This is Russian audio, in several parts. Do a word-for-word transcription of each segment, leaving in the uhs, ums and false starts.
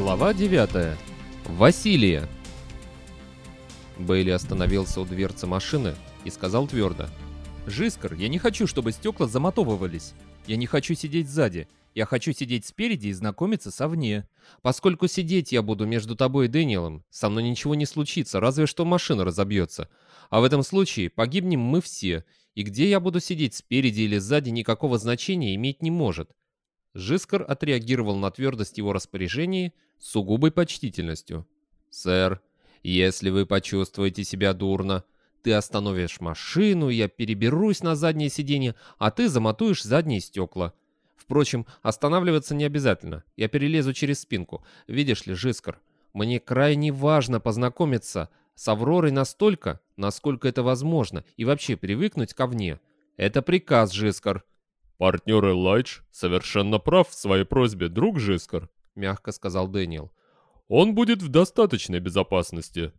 Глава девятая. Василия. Бейли остановился у дверцы машины и сказал твердо: «Жискар, я не хочу, чтобы стекла замотовывались. Я не хочу сидеть сзади. Я хочу сидеть спереди и знакомиться совне. Поскольку сидеть я буду между тобой и Дэниелом, со мной ничего не случится, разве что машина разобьется. А в этом случае погибнем мы все, и где я буду сидеть спереди или сзади никакого значения иметь не может». Жискар отреагировал на твердость его распоряжений с сугубой почтительностью. «Сэр, если вы почувствуете себя дурно, ты остановишь машину, я переберусь на заднее сиденье, а ты замотуешь задние стекла. Впрочем, останавливаться не обязательно, я перелезу через спинку. Видишь ли, Жискар, мне крайне важно познакомиться с Авророй настолько, насколько это возможно, и вообще привыкнуть ко мне. Это приказ, Жискар». «Партнер Элайдж совершенно прав в своей просьбе, друг Жискар», — мягко сказал Дэниел. «Он будет в достаточной безопасности».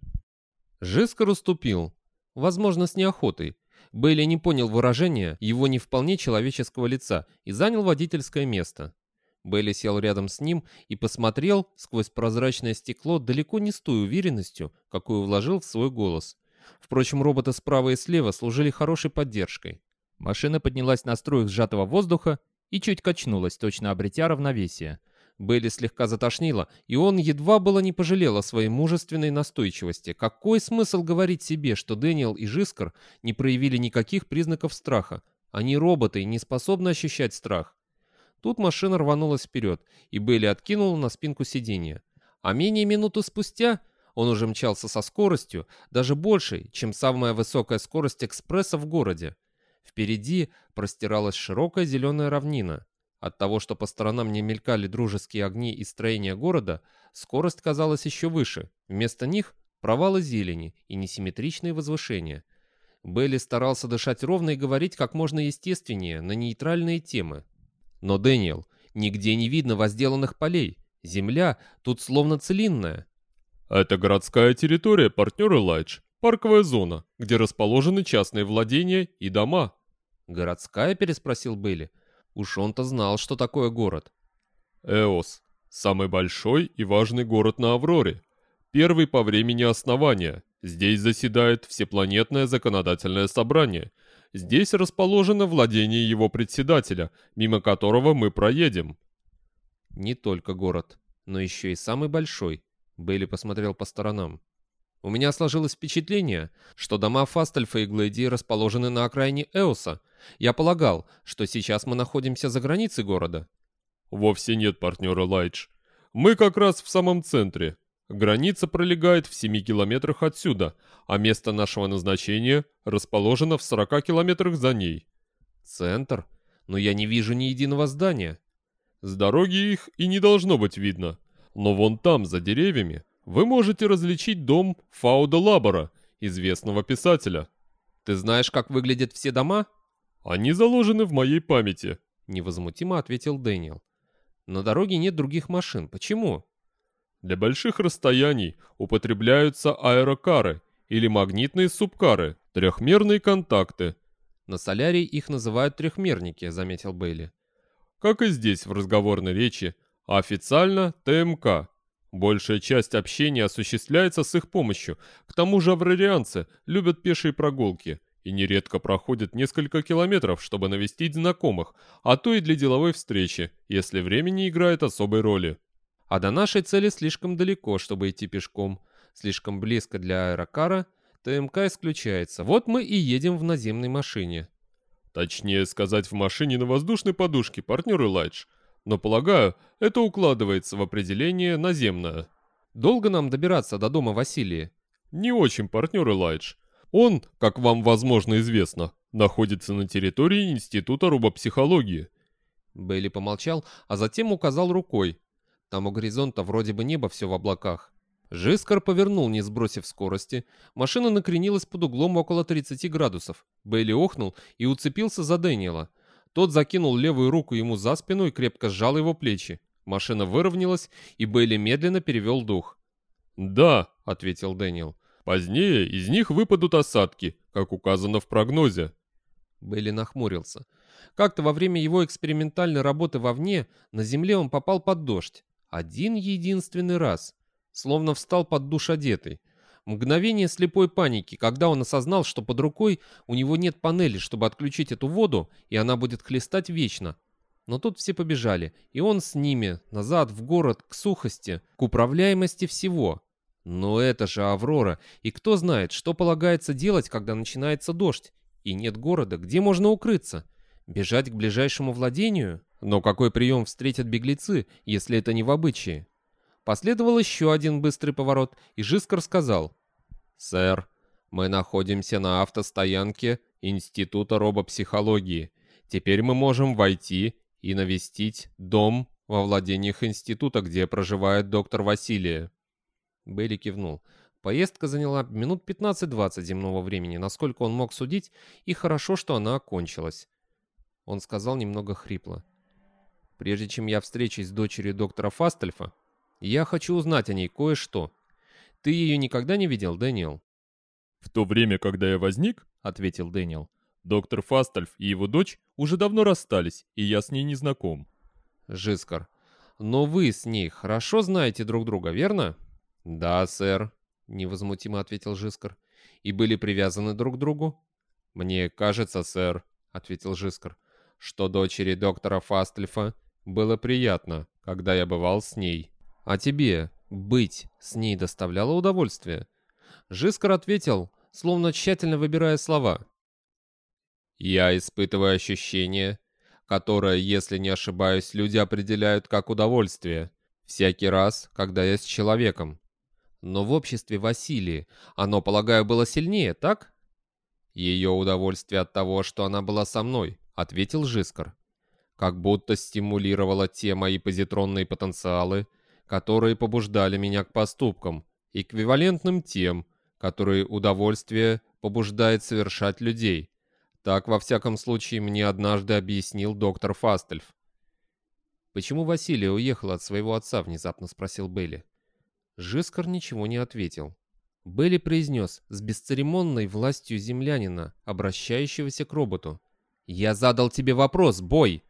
Жискар уступил, возможно, с неохотой. Бейли не понял выражения его не вполне человеческого лица и занял водительское место. Бейли сел рядом с ним и посмотрел сквозь прозрачное стекло далеко не с той уверенностью, какую вложил в свой голос. Впрочем, роботы справа и слева служили хорошей поддержкой. Машина поднялась на струях сжатого воздуха и чуть качнулась, точно обретя равновесие. Бейли слегка затошнило, и он едва было не пожалел о своей мужественной настойчивости. Какой смысл говорить себе, что Дэниел и Жискар не проявили никаких признаков страха? Они роботы и не способны ощущать страх. Тут машина рванулась вперед, и Бейли откинул на спинку сиденья. А менее минуты спустя он уже мчался со скоростью, даже большей, чем самая высокая скорость экспресса в городе. Впереди простиралась широкая зеленая равнина. От того, что по сторонам не мелькали дружеские огни и строения города, скорость казалась еще выше. Вместо них провалы зелени и несимметричные возвышения. Бейли старался дышать ровно и говорить как можно естественнее на нейтральные темы. Но, Дэниел, нигде не видно возделанных полей. Земля тут словно целинная. «Это городская территория, партнер Элайдж, парковая зона, где расположены частные владения и дома». «Городская?» — переспросил Бейли. Уж он-то знал, что такое город. «Эос. Самый большой и важный город на Авроре. Первый по времени основания. Здесь заседает Всепланетное законодательное собрание. Здесь расположено владение его председателя, мимо которого мы проедем». «Не только город, но еще и самый большой», — Бейли посмотрел по сторонам. «У меня сложилось впечатление, что дома Фастальфа и Глэдии расположены на окраине Эоса. Я полагал, что сейчас мы находимся за границей города». «Вовсе нет, партнер Элайдж. Мы как раз в самом центре. Граница пролегает в семи километрах отсюда, а место нашего назначения расположено в сорока километрах за ней». «Центр? Но я не вижу ни единого здания». «С дороги их и не должно быть видно. Но вон там, за деревьями, вы можете различить дом Фауда Лабора, известного писателя». «Ты знаешь, как выглядят все дома?» «Они заложены в моей памяти», — невозмутимо ответил Дэниел. «На дороге нет других машин. Почему?» «Для больших расстояний употребляются аэрокары или магнитные субкары, трехмерные контакты». «На солярии их называют трехмерники», — заметил Бейли. «Как и здесь в разговорной речи, а официально ТМК. Большая часть общения осуществляется с их помощью. К тому же аврарианцы любят пешие прогулки и нередко проходят несколько километров, чтобы навестить знакомых, а то и для деловой встречи, если время не играет особой роли». «А до нашей цели слишком далеко, чтобы идти пешком. Слишком близко для аэрокара. ТМК исключается. Вот мы и едем в наземной машине». «Точнее сказать, в машине на воздушной подушке, партнер Элайдж. Но, полагаю, это укладывается в определение наземное». «Долго нам добираться до дома Василия?» «Не очень, партнер Элайдж. Он, как вам, возможно, известно, находится на территории Института робопсихологии». Бейли помолчал, а затем указал рукой. Там у горизонта вроде бы небо все в облаках. Жискар повернул, не сбросив скорости. Машина накренилась под углом около тридцати градусов. Бейли охнул и уцепился за Дэниела. Тот закинул левую руку ему за спину и крепко сжал его плечи. Машина выровнялась, и Бейли медленно перевел дух. «Да», — ответил Дэниел. «Позднее из них выпадут осадки, как указано в прогнозе». Бейли нахмурился. Как-то во время его экспериментальной работы вовне на Земле он попал под дождь. Один единственный раз. Словно встал под душ одетый. Мгновение слепой паники, когда он осознал, что под рукой у него нет панели, чтобы отключить эту воду, и она будет хлестать вечно. Но тут все побежали, и он с ними, назад, в город, к сухости, к управляемости всего. Но это же Аврора, и кто знает, что полагается делать, когда начинается дождь, и нет города, где можно укрыться? Бежать к ближайшему владению? Но какой прием встретят беглецы, если это не в обычае? Последовал еще один быстрый поворот, и Жискар сказал: «Сэр, мы находимся на автостоянке Института робопсихологии. Теперь мы можем войти и навестить дом во владениях института, где проживает доктор Василия». Бейли кивнул. Поездка заняла минут пятнадцать-двадцать земного времени, насколько он мог судить, и хорошо, что она окончилась. Он сказал немного хрипло: «Прежде чем я встречусь с дочерью доктора Фастельфа, я хочу узнать о ней кое-что. Ты ее никогда не видел, Дэниел?» «В то время, когда я возник, — ответил Дэниел, — доктор Фастельф и его дочь уже давно расстались, и я с ней не знаком». Жискар: «Но вы с ней хорошо знаете друг друга, верно?» «Да, сэр», — невозмутимо ответил Жискар. «И были привязаны друг к другу?» «Мне кажется, сэр», — ответил Жискар, — «что дочери доктора Фастельфа было приятно, когда я бывал с ней». «А тебе быть с ней доставляло удовольствие?» Жискар ответил, словно тщательно выбирая слова: «Я испытываю ощущение, которое, если не ошибаюсь, люди определяют как удовольствие, всякий раз, когда я с человеком. Но в обществе Василии оно, полагаю, было сильнее, так?» «Ее удовольствие от того, что она была со мной», — ответил Жискар. «Как будто стимулировала те мои позитронные потенциалы, которые побуждали меня к поступкам, эквивалентным тем, которые удовольствие побуждает совершать людей. Так, во всяком случае, мне однажды объяснил доктор Фастельф». «Почему Василия уехала от своего отца?» — внезапно спросил Бейли. Жискар ничего не ответил. Бейли произнес с бесцеремонной властью землянина, обращающегося к роботу: «Я задал тебе вопрос, Бой!»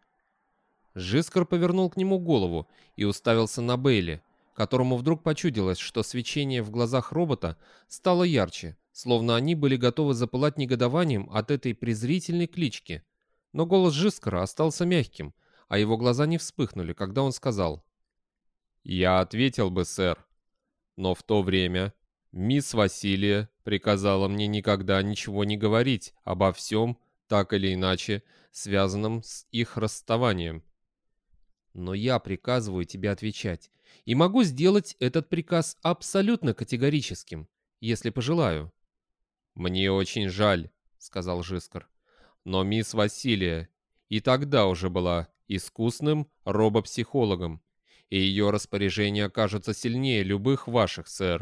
Жискар повернул к нему голову и уставился на Бейли, которому вдруг почудилось, что свечение в глазах робота стало ярче, словно они были готовы запылать негодованием от этой презрительной клички. Но голос Жискара остался мягким, а его глаза не вспыхнули, когда он сказал: «Я ответил бы, сэр, но в то время мисс Василия приказала мне никогда ничего не говорить обо всем, так или иначе, связанном с их расставанием». «Но я приказываю тебе отвечать, и могу сделать этот приказ абсолютно категорическим, если пожелаю». «Мне очень жаль», — сказал Жискар, — «но мисс Василия и тогда уже была искусным робопсихологом, и ее распоряжения окажутся сильнее любых ваших, сэр».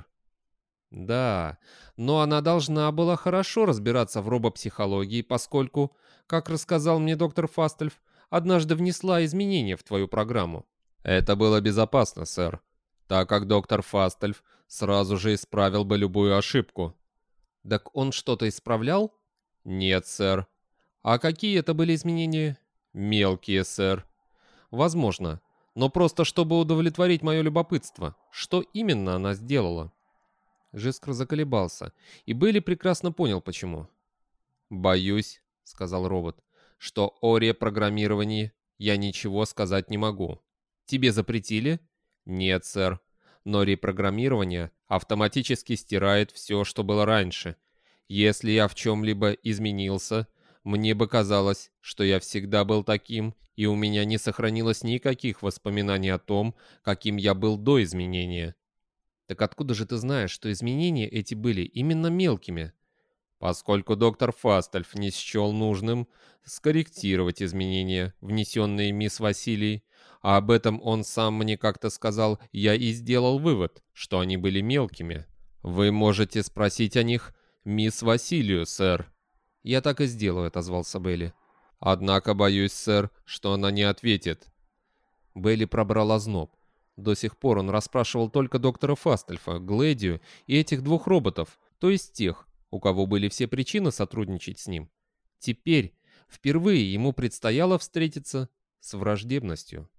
«Да, но она должна была хорошо разбираться в робопсихологии, поскольку, как рассказал мне доктор Фастельф, однажды внесла изменения в твою программу». «Это было безопасно, сэр, так как доктор Фастельф сразу же исправил бы любую ошибку». «Так он что-то исправлял?» «Нет, сэр». «А какие это были изменения?» «Мелкие, сэр». «Возможно, но просто чтобы удовлетворить мое любопытство. Что именно она сделала?» Жискар заколебался, и Бейли прекрасно понял, почему. «Боюсь», — сказал робот, — «что о репрограммировании я ничего сказать не могу». «Тебе запретили?» «Нет, сэр. Но репрограммирование автоматически стирает все, что было раньше. Если я в чем-либо изменился, мне бы казалось, что я всегда был таким, и у меня не сохранилось никаких воспоминаний о том, каким я был до изменения». «Так откуда же ты знаешь, что изменения эти были именно мелкими?» «Поскольку доктор Фастельф не счел нужным скорректировать изменения, внесенные мисс Василий, а об этом он сам мне как-то сказал, я и сделал вывод, что они были мелкими. Вы можете спросить о них мисс Василию, сэр». «Я так и сделаю», — отозвался Бейли. «Однако боюсь, сэр, что она не ответит». Бейли пробрал озноб. До сих пор он расспрашивал только доктора Фастельфа, Глэдию и этих двух роботов, то есть тех, у кого были все причины сотрудничать с ним. Теперь, впервые ему предстояло встретиться с враждебностью.